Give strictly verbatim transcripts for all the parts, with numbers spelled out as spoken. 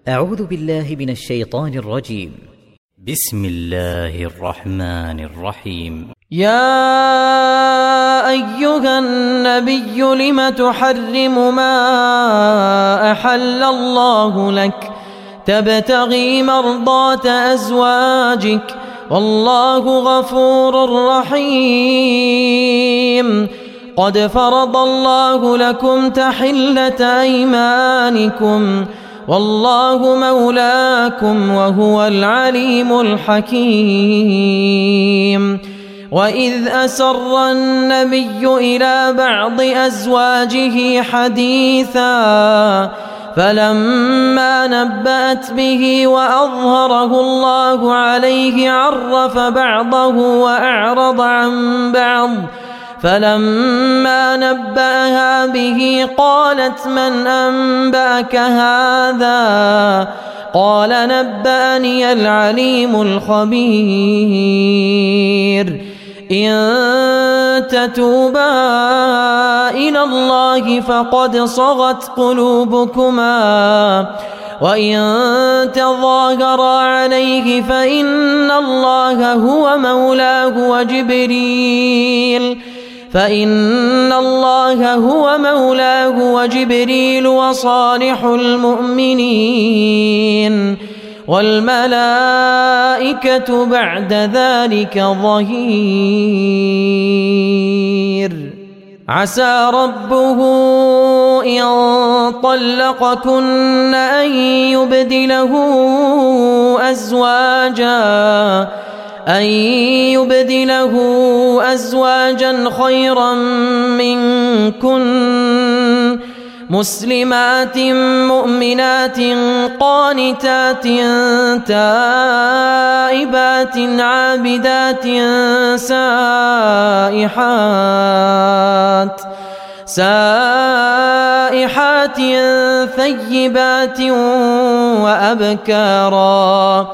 أعوذ بالله من الشيطان الرجيم. بسم الله الرحمن الرحيم. يا أيها النبي لم تحرم ما أحل الله لك تبتغي مرضات أزواجك والله غفور رحيم. قد فرض الله لكم تحلة أيمانكم والله مولاكم وهو العليم الحكيم. وإذ أسر النبي إلى بعض أزواجه حديثا فلما نبأت به وأظهره الله عليه عرف بعضه وأعرض عن بعض فلما نبأها به قالت من أنبأك هذا؟ قال نبأني العليم الخبير. إن تتوبا إلى الله فقد صغت قلوبكما وإن تظاهرا عليه فإن الله هو مولاه وجبريل فإن الله هو مولاه وجبريل وصالح المؤمنين والملائكة بعد ذلك ظهير. عسى ربه إن طلقكن أن يبدله أزواجا أن يبدله أزواجا خيرا منكن مسلمات مؤمنات قانتات تائبات عابدات سائحات سائحات ثيبات وأبكارا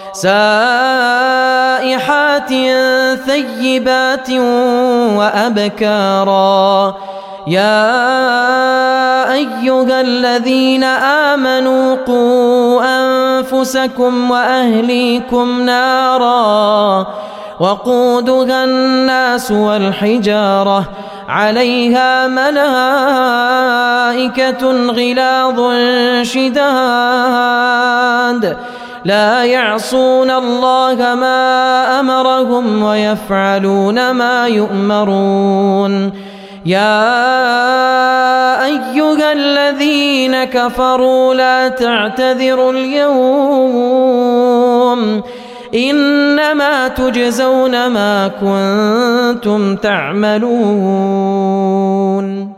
سائحات ثيبات وأبكارا. يا أيها الذين آمنوا قوا أنفسكم وأهليكم نارا وقودها الناس والحجارة عليها ملائكة غلاظ شداد لا يعصون الله ما أمرهم ويفعلون ما يؤمرون. يا أيها الذين كفروا لا تعتذروا اليوم إنما تجزون ما كنتم تعملون.